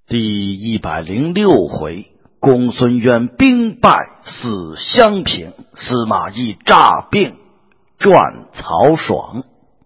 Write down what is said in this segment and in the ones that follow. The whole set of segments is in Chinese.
第106回，公孙渊兵败死襄平，司马懿诈病传曹爽。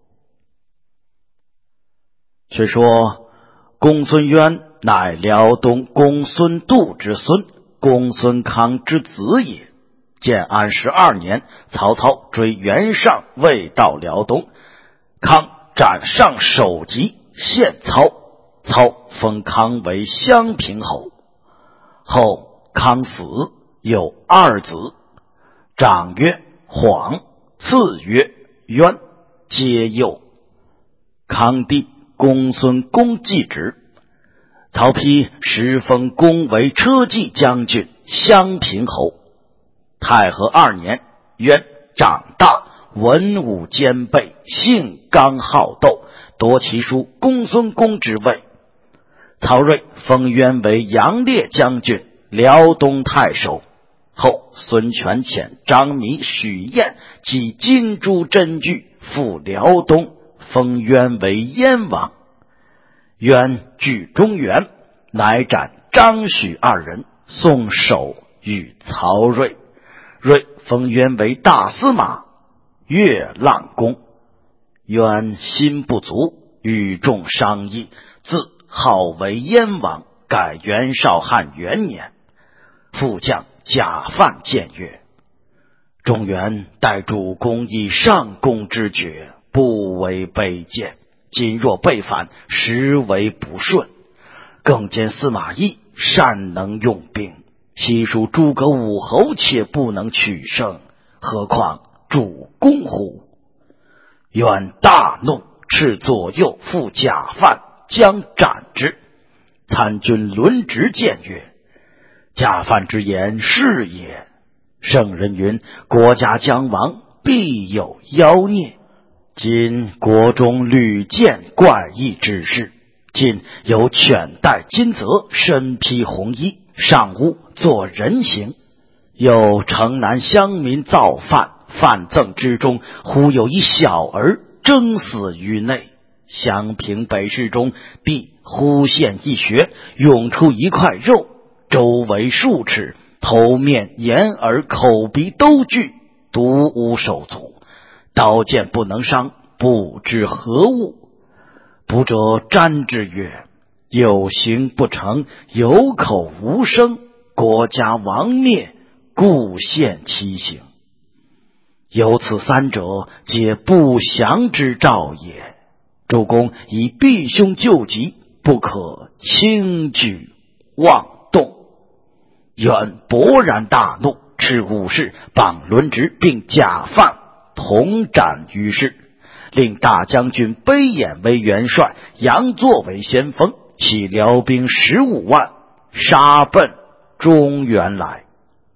却说公孙渊乃辽东公孙度之孙，公孙康之子也。建安12年，曹操追袁尚未到辽东，康斩上首级，献操，操封康为襄平侯。后康死，有二子，长曰晃，次曰渊，皆幼。康帝公孙公继之，曹丕时封公为车骑将军、襄平侯。太和2年，渊长大，文武兼备，性刚好斗，夺其叔公孙公之位。曹睿封渊为杨烈将军、辽东太守。后孙权遣张弥、许彦及金珠珍具赴辽东，封渊为燕王。渊据中原，乃斩张许二人，送首与曹睿。睿封渊为大司马、越浪公。渊心不足，与众商议，自号为燕王，改元绍汉元年。副将贾范谏曰：中原待主公以上公之爵，不为卑贱，今若背反，实为不顺。更见司马懿善能用兵，悉属诸葛武侯，且不能取胜，何况主公乎？渊大怒，斥左右副贾范，将斩之。参军轮值谏曰：贾范之言是也，圣人云，国家将亡，必有妖孽。今国中屡见怪异之事，今有犬戴金泽，身披红衣，上屋做人形，有城南乡民造饭，饭赠之中，忽有一小儿争死于内。襄平北市中，必忽现一穴，涌出一块肉，周围数尺，头面眼耳口鼻都具，独无手足，刀剑不能伤，不知何物。卜者瞻之曰：有形不成，有口无声，国家亡灭，故现其形。有此三者，皆不祥之兆也。主公以避凶救急，不可轻举妄动。渊勃然大怒，斥武士绑轮值并贾范同斩于市，令大将军卑衍为元帅，杨作为先锋，起辽兵15万，杀奔中原来。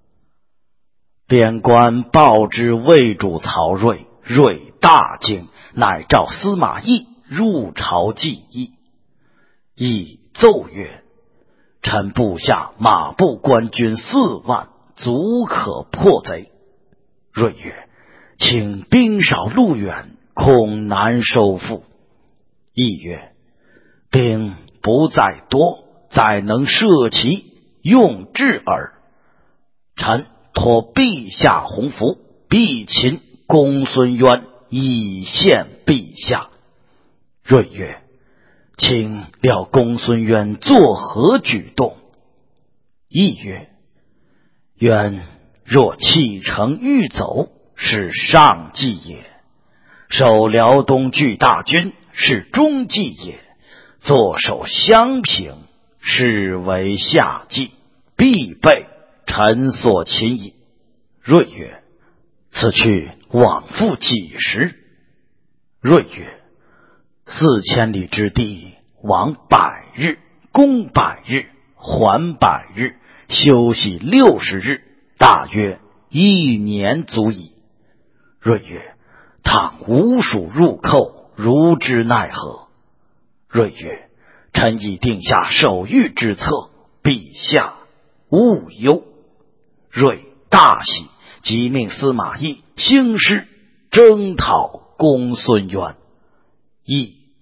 边关报之魏主曹睿，睿大惊，乃召司马懿入朝计议。懿奏曰：臣部下马步官军4万，足可破贼。睿曰：请兵少路远，恐难收复。懿曰：兵不在多，在能射其，用智耳。臣托陛下洪福，必擒公孙渊，以献陛下。睿曰：请料公孙渊作何举动？懿曰：渊若弃城欲走，是上计也；守辽东巨大军，是中计也；坐守襄平，是为下计，必被臣所擒矣。睿曰：此去往复几时？睿曰：4000里之地，往100日，攻100日，还100日，休息60日，大约1年足矣。睿曰：倘吴蜀入寇，如之奈何？睿曰：臣已定下守御之策，陛下勿忧。睿大喜，即命司马懿兴师征讨公孙渊。懿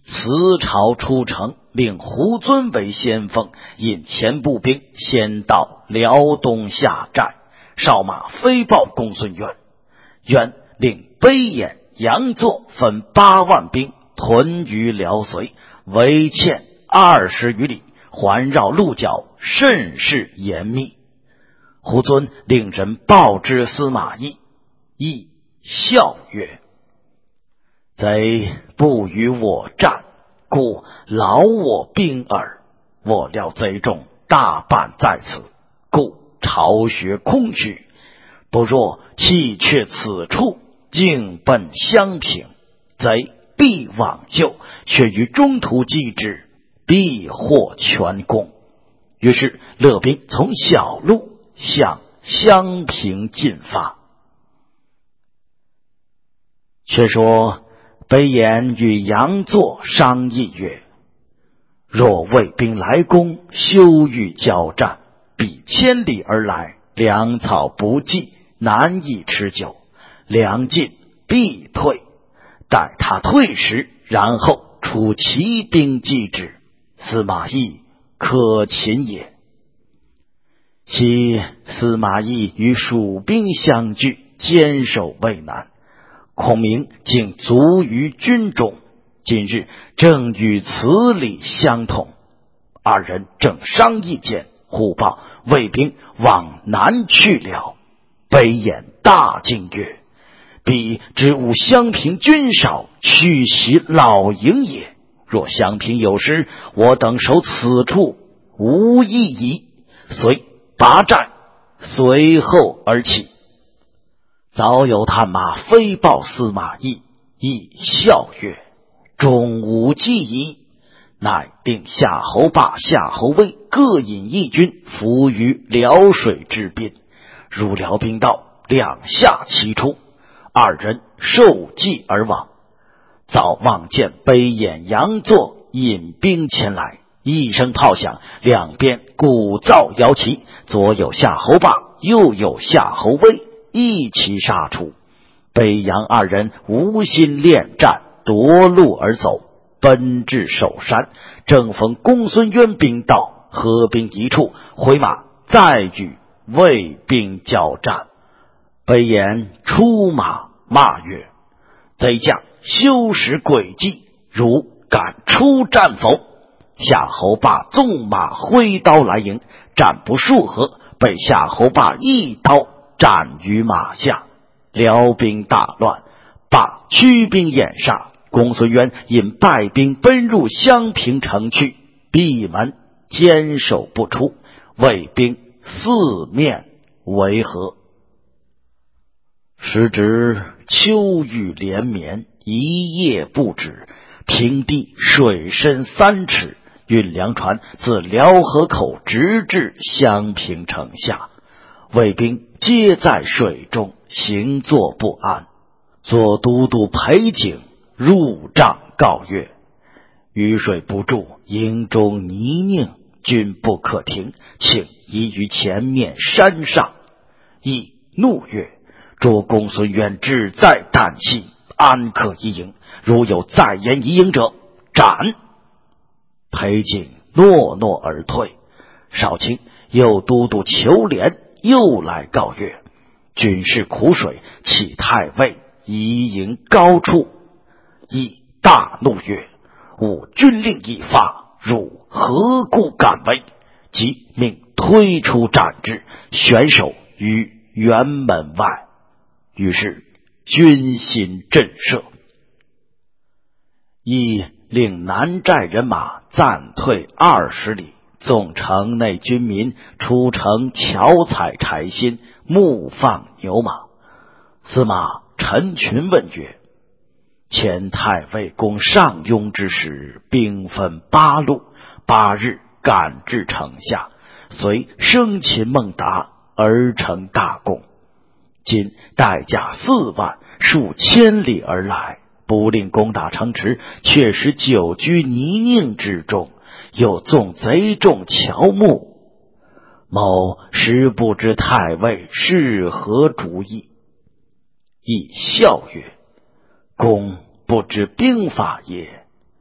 辞朝出城，令胡遵为先锋，引前步兵先到辽东下寨。哨马飞报公孙渊，渊令卑衍、杨作分8万兵屯于辽绥，围堑20余里，环绕鹿角，甚是严密。胡遵令人报之司马懿，懿笑曰：贼不与我战，故劳我兵耳。我料贼众大半在此，故巢穴空虚，不若弃却此处，径奔襄平，贼必往救，却于中途击之，必获全功。于是勒兵从小路向襄平进发。却说卑衍与杨作商议曰：若魏兵来攻，休欲交战，必千里而来，粮草不济，难以持久，粮尽必退，待他退时，然后出骑兵击之，司马懿可擒也。其司马懿与蜀兵相拒，坚守渭南，孔明竟卒于军中，今日正与此理相同。二人正商议间，忽报魏兵往南去了。卑衍大惊曰：彼知吾襄平军少，去袭老营也。若襄平有失，我等守此处无益矣。遂拔寨，随后而起。早有探马飞报司马懿，懿笑曰：终无计矣。乃令夏侯霸、夏侯威各引一军伏于辽水之滨。入辽兵到，两下齐出，二人受计而亡。早望见卑衍、杨作引兵前来，一声炮响，两边鼓噪摇旗，左有夏侯霸，右有夏侯威，一齐杀出。卑杨二人无心恋战，夺路而走，奔至首山，正逢公孙渊兵到，合兵一处，回马再与魏兵交战。卑衍出马骂曰：贼将修识诡计，如敢出战否？夏侯霸纵马挥刀来迎，战不数合，被夏侯霸一刀斩于马下。辽兵大乱，霸驱兵掩杀。公孙渊引败兵奔入襄平城去，闭门坚守不出，魏兵四面围合。时值秋雨连绵，一夜不止，平地水深3尺，运粮船自辽河口直至襄平城下，魏兵皆在水中，行作不安。左都督裴景入帐告曰：雨水不住，营中泥泞，军不可停，请移于前面山上。懿怒曰：捉公孙渊志在旦夕，安可移营？如有再言移营者，斩！裴景诺诺而退。少卿右都督裘连又来告曰：军事苦水，启太尉移营高处。懿大怒曰：吾军令已发，汝何故敢为？即命推出斩之，悬首于辕门外。于是军心震慑。懿令南寨人马暂退20里，纵城内军民出城巧采柴薪，牧放牛马。司马陈群问曰：前太尉攻上庸之时，兵分8路，8日赶至城下，遂生擒孟达，而成大功。今代价4万，数千里而来，不令攻打城池，却使久居泥泞之中，又纵贼众乔木。某实不知太尉是何主意。懿笑曰：公不知兵法也。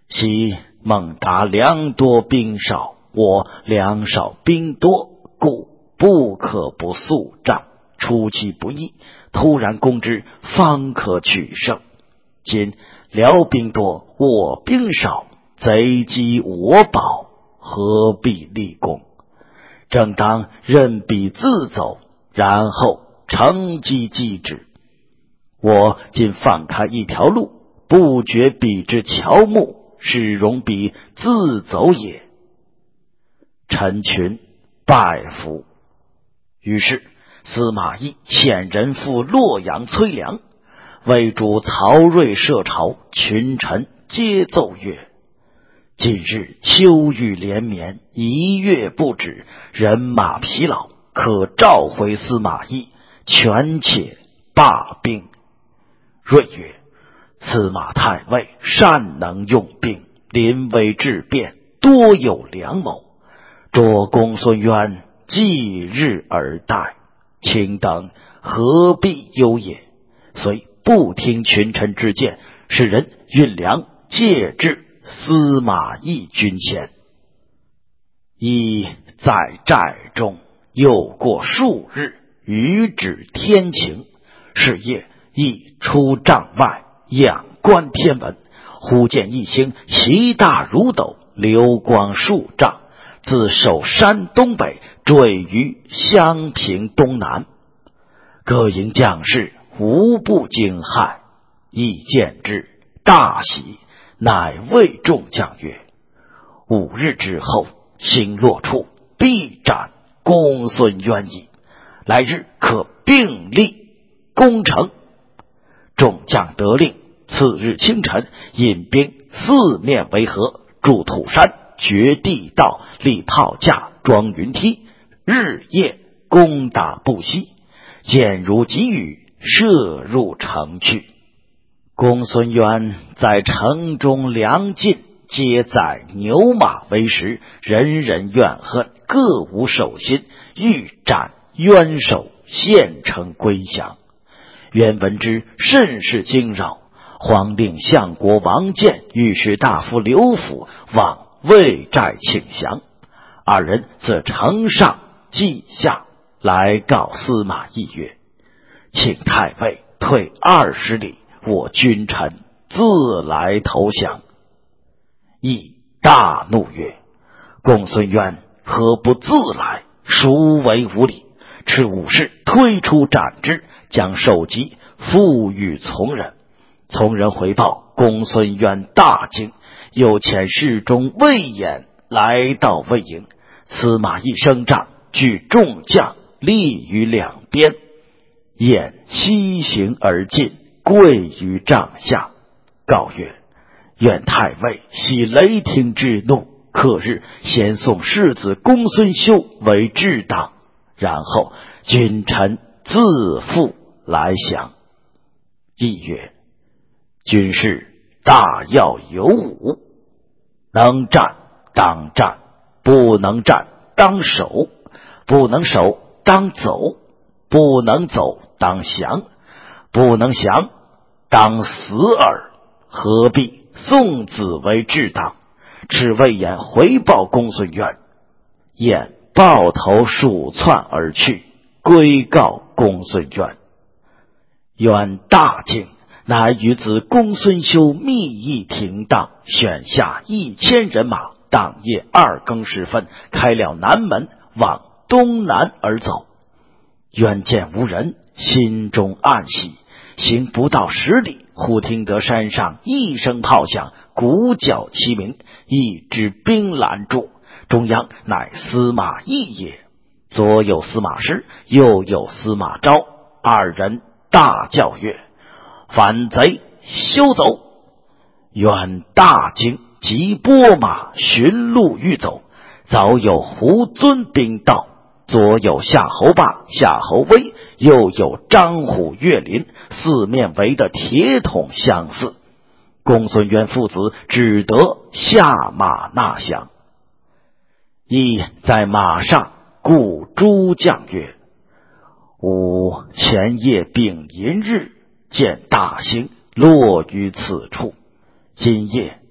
昔孟达粮多兵少，我粮少兵多，故不可不速战，出其不意，突然攻之，方可取胜。今辽兵多，我兵少，贼击我保，何必立功？正当任彼自走，然后乘机击之。我今放开一条路，不绝彼之乔木，使容彼自走也。陈群拜服。于是司马懿遣人赴洛阳催粮，魏主曹睿设朝，群臣皆奏曰：近日秋雨连绵，1月不止，人马疲劳，可召回司马懿，权且罢兵。睿曰：司马太尉善能用兵，临危致变，多有良谋，捉公孙渊继日而待，卿等何必忧也？遂不听群臣之见，使人运粮借至司马懿军前。懿在寨中又过数日，雨止天晴。是夜，懿出帐外仰观天文，忽见一星其大如斗，流光数丈，自首山东北坠于襄平东南。各营将士无不惊骇。懿见之，大喜，乃谓众将曰：5日之后，星落处，必斩公孙渊矣。来日可并立攻城。众将得令，次日清晨，引兵四面围合，筑土山，掘地道，立炮架，装云梯，日夜攻打不息，箭如急雨，射入城去。公孙渊在城中粮尽，皆载牛马为食，人人怨恨，各无守心，欲斩渊首，献城归降。渊闻之，甚是惊扰，慌令相国王建、御史大夫刘辅往魏寨请降。二人自城上骑下来告司马懿曰：请太尉退20里，我君臣自来投降。懿大怒曰：公孙渊何不自来？孰为无礼？持武士推出斩之，将首级付与从人。从人回报，公孙渊大惊，又遣侍中魏衍来到魏营。司马懿升帐，聚众将立于两边，衍西行而进，跪于帐下，告曰：愿太尉息雷霆之怒，克日先送世子公孙修为智党，然后君臣自负来降。懿曰：军事大要有武，能战当战，不能战当守，不能守当走，不能走当降，不能降当死耳。何必送子为智党？赤魏衍回报公孙渊，衍抱头鼠窜而去，归告公孙渊。渊大惊，乃与子公孙修密议停当，选下1000人马，当夜2更时分，开了南门，往东南而走。渊见无人，心中暗喜，行不到10里，忽听得山上一声炮响，鼓角齐鸣，一支兵拦住，中央乃司马懿也。左有司马师，右有司马昭，二人大叫曰：反贼休走！渊大惊，即拨马寻路欲走，早有胡遵兵到，左有夏侯霸、夏侯威，右有张虎、岳林，四面围得铁桶相似。公孙渊父子只得下马纳降。懿在马上故诸将曰：吾前夜丙寅日见大星落于此处，今夜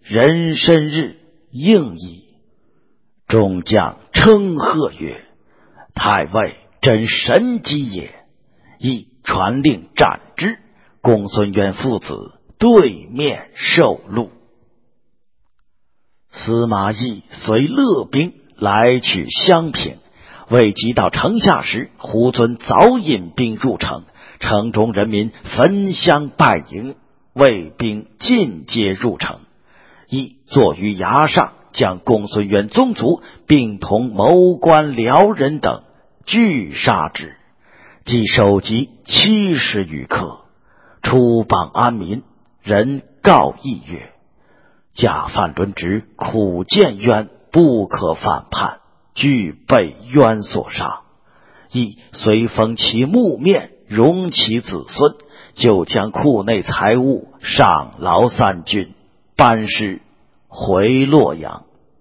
壬申日，应矣。众将称贺曰：太尉真神机也！亦传令斩之。公孙渊父子对面受戮。司马懿随勒兵来取襄平，未及到城下时，胡遵早引兵入城，城中人民焚香拜迎，卫兵尽皆入城。懿坐于崖上，将公孙渊宗族并同谋官僚人等俱杀之，即首级70余克。出榜安民，人告懿曰：贾范伦直苦谏渊，不可反叛，俱被渊所杀。懿遂封其墓面，容其子孙，就将库内财物赏劳3军，班师回洛阳。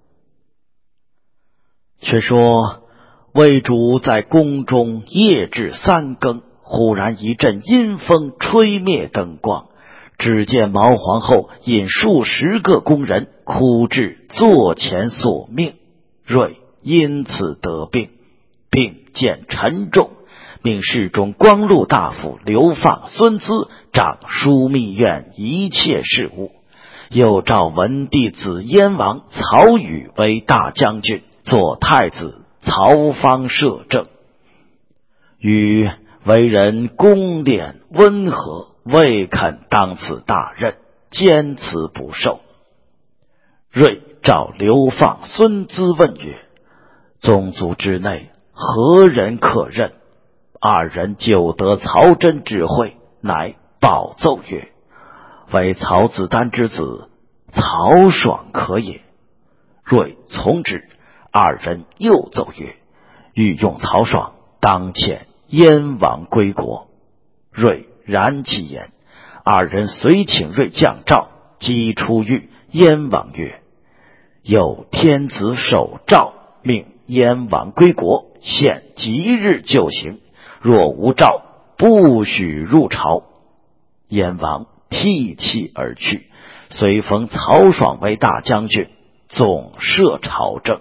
却说魏主在宫中夜至3更，忽然一阵阴风吹灭灯光，只见毛皇后引数十个宫人哭至座前索命。睿因此得病，病渐沉重，命侍中光禄大夫流放孙资掌枢密院一切事务，又召文帝子燕王曹宇为大将军，做太子曹芳摄政。禹为人公敛温和，未肯当此大任，坚持不受。睿召流放孙资问曰：宗族之内何人可任？二人久得曹真之会，乃报奏曰：为曹子丹之子曹爽可也。睿从之。二人又奏曰：欲用曹爽，当遣燕王归国。睿然其言。二人遂请睿降诏，即出狱。燕王曰：有天子守诏，命燕王归国，现即日就行，若无诏，不许入朝。燕王涕泣而去，遂封曹爽为大将军，总摄朝政。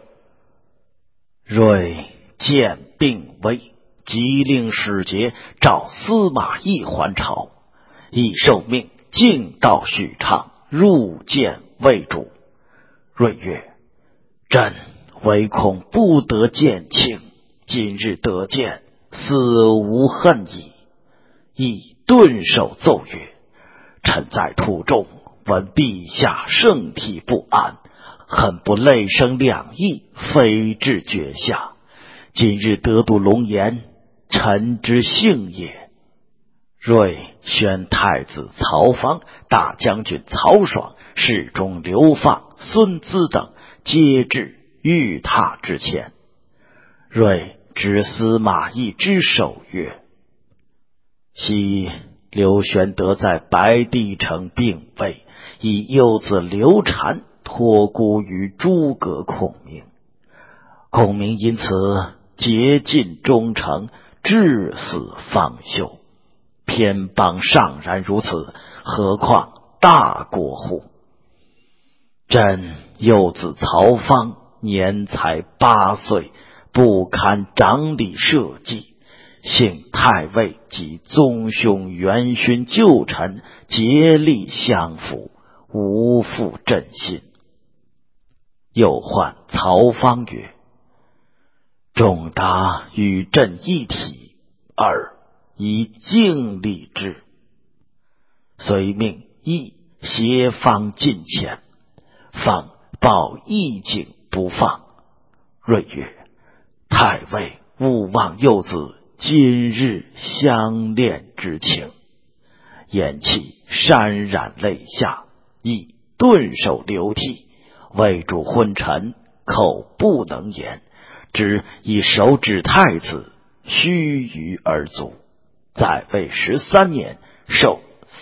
睿见病危，即令使节召司马懿还朝。懿受命径到许昌，入见魏主。睿曰：朕唯恐不得见卿，今日得见，死无恨矣。懿顿首奏曰：臣在途中闻陛下圣体不安，恨不泪生两翼，飞至绝下。今日得睹龙颜，臣之幸也。睿宣太子曹芳、大将军曹爽、侍中流放、孙资等皆至御榻之前。睿指司马懿之手曰：昔刘玄德在白帝城病危，以幼子刘禅托孤于诸葛孔明。孔明因此竭尽忠诚，至死方休。偏邦尚然如此，何况大国乎？朕幼子曹芳年才8岁，不堪掌理社稷，幸太尉及宗兄元勋旧臣竭力相扶，无负朕心。又唤曹芳曰：仲达与朕一体，尔以敬礼之。遂命懿携方进前，方抱懿颈不放。睿曰：太尉勿忘幼子今日相恋之情。言讫，潸然泪下。懿顿首流涕，魏主昏沉，口不能言，只以手指太子，须臾而卒。在位13年，寿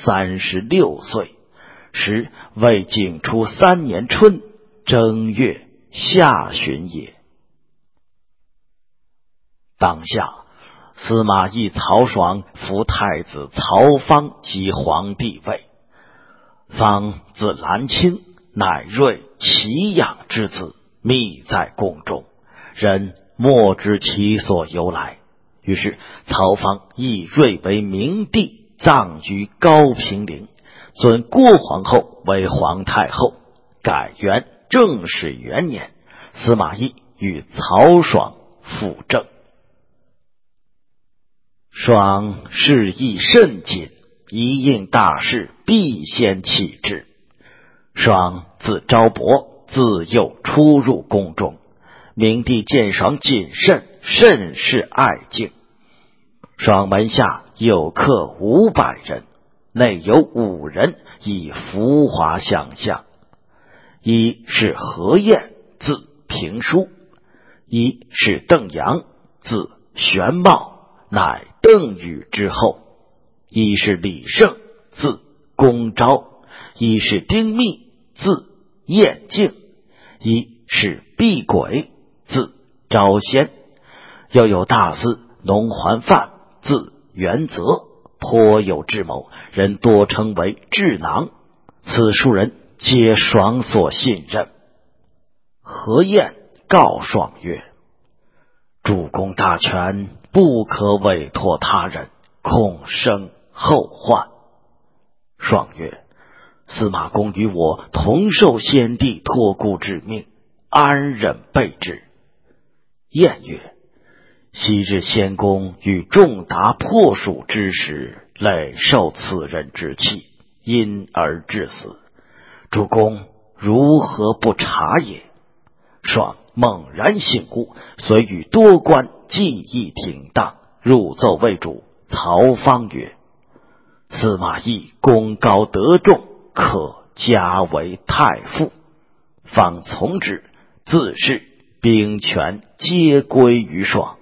36岁。时魏景初3年春正月下旬也。当下司马懿、曹爽扶太子曹芳即皇帝位。方字兰卿， 乃瑞其养之子，密在宫中，人莫知其所由来。于是曹芳以瑞为明帝，葬于高平陵，尊郭皇后为皇太后，改元正始元年，司马懿与曹爽辅政。爽事亦甚谨，一应大事必先启之。爽字昭伯，自幼出入宫中，明帝见爽谨慎，甚是爱敬。爽门下有客500人，内有5人以浮华相向，一是何晏，字平叔；一是邓阳，字玄茂，乃邓禹之后；一是李胜，字公昭；一是丁密，字晏敬；一是毕轨，字昭先。又有大司农桓范，字元泽，颇有智谋，人多称为智囊。此数人皆爽所信任。何晏告爽曰：主公大权，不可委托他人，恐生后患。爽曰：司马公与我同受先帝托孤之命，安忍备之？晏曰：昔日先公与仲达破蜀之时，累受此人之气，因而致死。主公如何不察也？爽猛然醒悟，遂与多官计议停当，入奏魏主曹芳曰：司马懿功高德重，可加为太傅。方从之，自是兵权皆归于爽。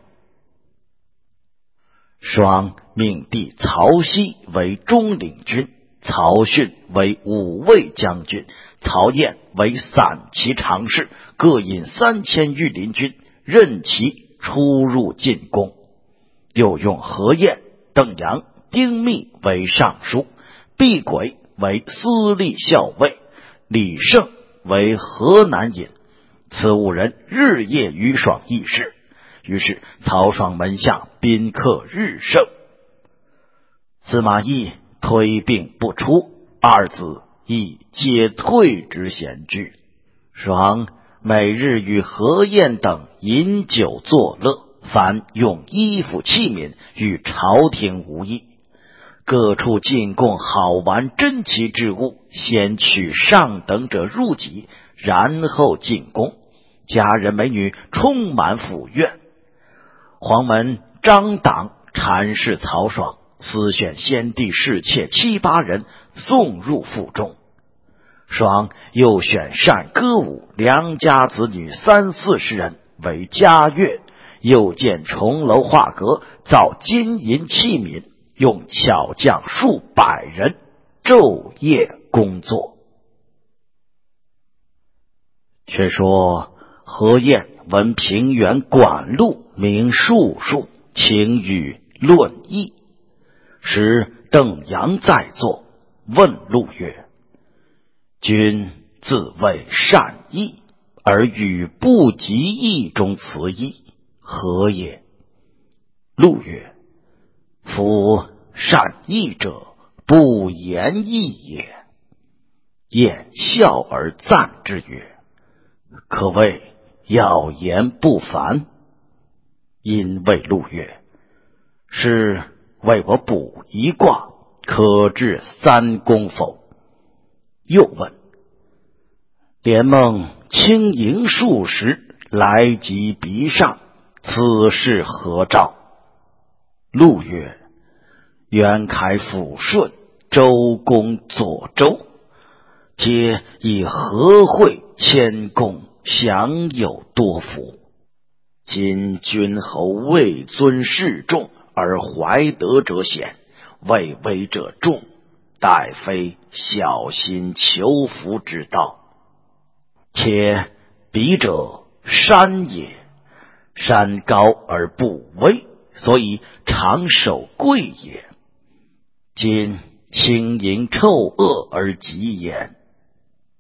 爽命弟曹熙为中领军，曹训为武卫将军，曹晏为散骑常侍，各引3000御林军，任其出入进宫。又用何晏、邓阳、丁密为尚书，毕轨为司隶校尉，李胜为河南尹。此5人日夜与爽议事，于是曹爽门下宾客日盛。司马懿推病不出，二子亦皆退之闲居。爽每日与何晏等饮酒作乐，凡用衣服器皿与朝廷无异。各处进贡好玩珍奇之物，先取上等者入籍，然后进宫。佳人美女充满府院。黄门张党阐释曹爽，私选先帝侍妾7、8人送入府中。爽又选善歌舞良家子女30、40人为嘉乐，又建重楼画阁，造金银器皿，用巧匠数百人昼夜工作。却说何晏闻平原管路名术数，请与论议。时邓阳在座，问陆曰：君自谓善意，而语不及义中辞义，何也？陆曰：夫善意者，不言义也。晏笑而赞之曰：可谓要言不凡。因谓陆曰：是为我卜一卦，可治3功否？又问：连梦轻盈数十，来及鼻上，此事何兆？陆曰：元开抚顺，周公左周，皆以和会谦恭，享有多福。今君侯位尊势重，而怀德者显，位微者众，殆非小心求福之道。且彼者山也，山高而不危，所以常守贵也。今轻盈臭恶而极焉。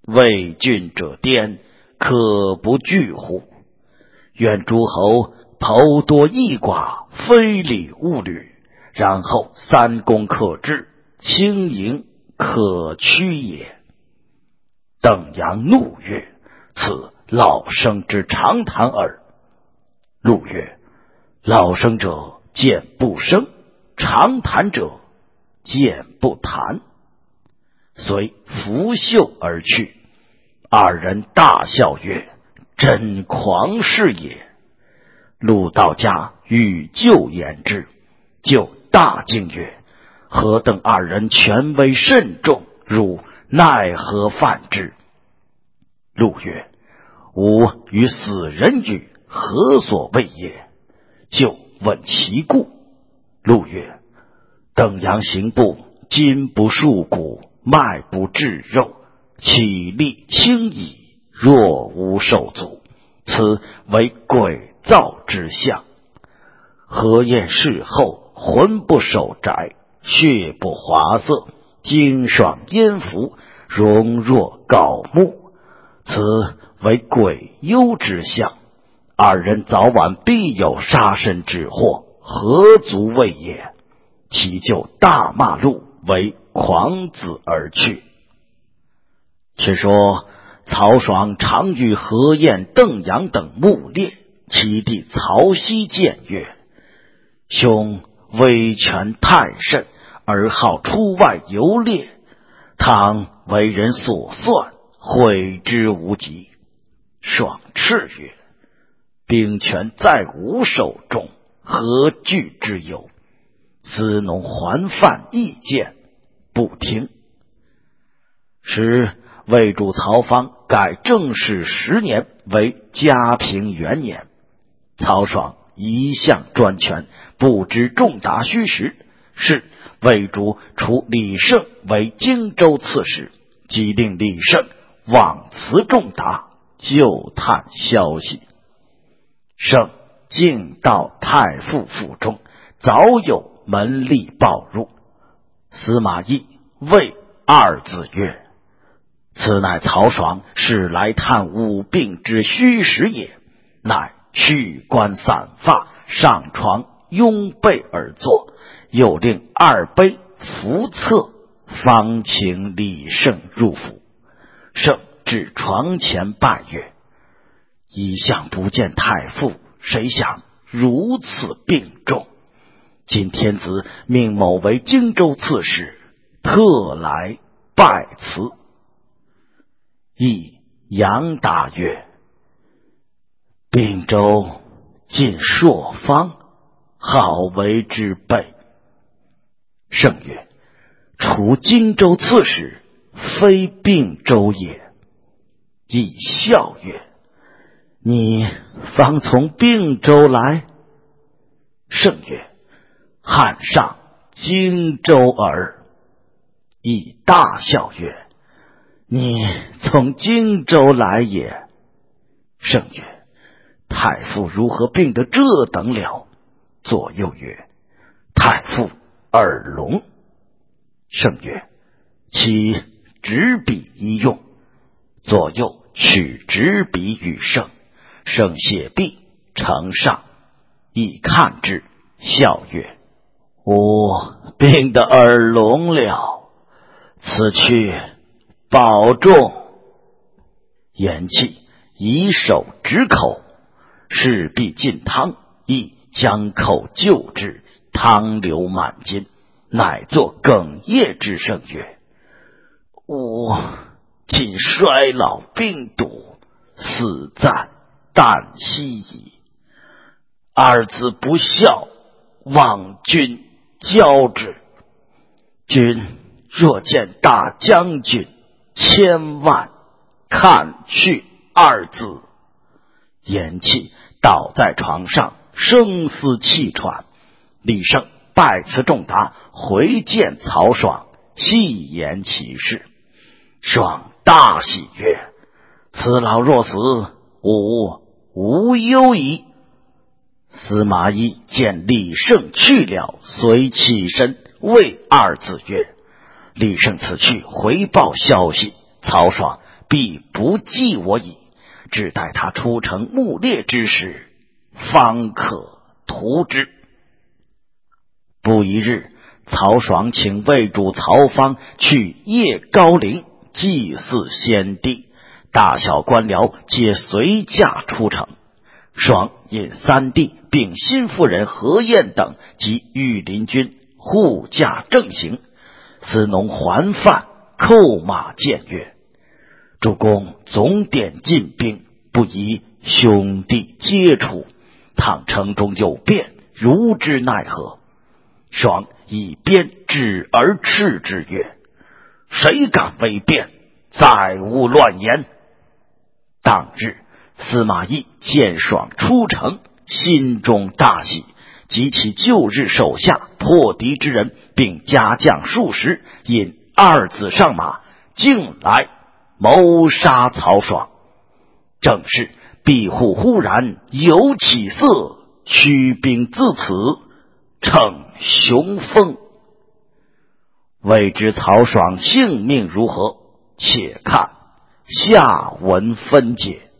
为郡者颠，可不惧乎？愿诸侯剖多一寡，非礼勿虑，然后三公可治，轻盈可屈也。”邓阳怒曰：“此老生之常谈耳。”陆曰：“老生者见不生，常谈者见不谈。”遂拂袖而去。二人大笑曰：“真狂士也！”陆到家，与舅言之，舅大惊曰：“何等二人权威甚重，汝奈何犯之？”陆曰：“吾与死人语，何所谓也？”舅问其故。陆曰：“邓阳行步，筋不束骨，脉不至肉，起立轻矣，若无手足，此为鬼造之象。何厌事后，魂不守宅，血不华色，精爽焉服，容若槁木，此为鬼忧之象。二人早晚必有杀身之祸，何足畏也？”其就大骂陆为狂子而去。却说曹爽常与何晏、邓阳等目猎，其弟曹熙谏曰：“兄威权太甚，而好出外游猎，倘为人所算，悔之无及。”爽斥曰：“兵权在吾手中，何惧之有？”司农还犯意见，不听。时魏主曹芳改正始10年为嘉平元年，曹爽一向专权，不知仲达虚实，是魏主除李胜为荆州刺史，即令李胜往辞仲达，就探消息。胜径到太傅府中，早有门吏报入。司马懿谓二子曰：“此乃曹爽是来探武病之虚实也，乃去冠散发，上床拥被而坐，又令二杯扶侧，方请李胜入府。”胜至床前拜曰：“一向不见太傅，谁想如此病重？今天子命某为荆州刺史，特来拜辞。”亦杨答曰：“并州近朔方，好为之备。”胜曰：“除荆州刺史，非并州也。”亦笑曰：“你方从并州来？”胜曰：“汉上荆州耳。”亦大笑曰：“你从荆州来也？”胜曰：“太傅如何病得这等了？”左右曰：“太傅耳聋。”胜曰：“其执笔一用。”左右取执笔与胜，胜写毕，呈上。亦看之，笑曰：“吾病得耳聋了，此去保重。”言讫，以手指口，事必进汤，亦将口就之，汤流满襟，乃作哽咽之声曰：“吾今衰老病笃，死在旦夕矣。二子不孝，望君教之。君若见大将军，千万看去二子。”言讫，倒在床上，声嘶气喘。李胜拜辞仲达，回见曹爽，细言其事。爽大喜曰：“此老若死，吾无忧矣。”司马懿见李胜去了，遂起身谓二子曰：“李胜此去，回报消息。”曹爽必不计我矣。只待他出城目猎之时，方可图之。不一日，曹爽请魏主曹芳去夜高陵祭祀先帝，大小官僚皆随驾出城。爽引三弟并新夫人何晏等及御林军护驾正行，司农还犯叩骂谏曰：主公总点进兵，不宜兄弟皆出，倘城中有变，如之奈何？爽以鞭指而斥之曰：谁敢违变，再勿乱言。当日司马懿见爽出城，心中大喜，及其旧日手下破敌之人，并加将数十，引二子上马，径来谋杀曹爽。正是庇护忽然有起色，驱兵自此逞雄风。未知曹爽性命如何，且看下文分解。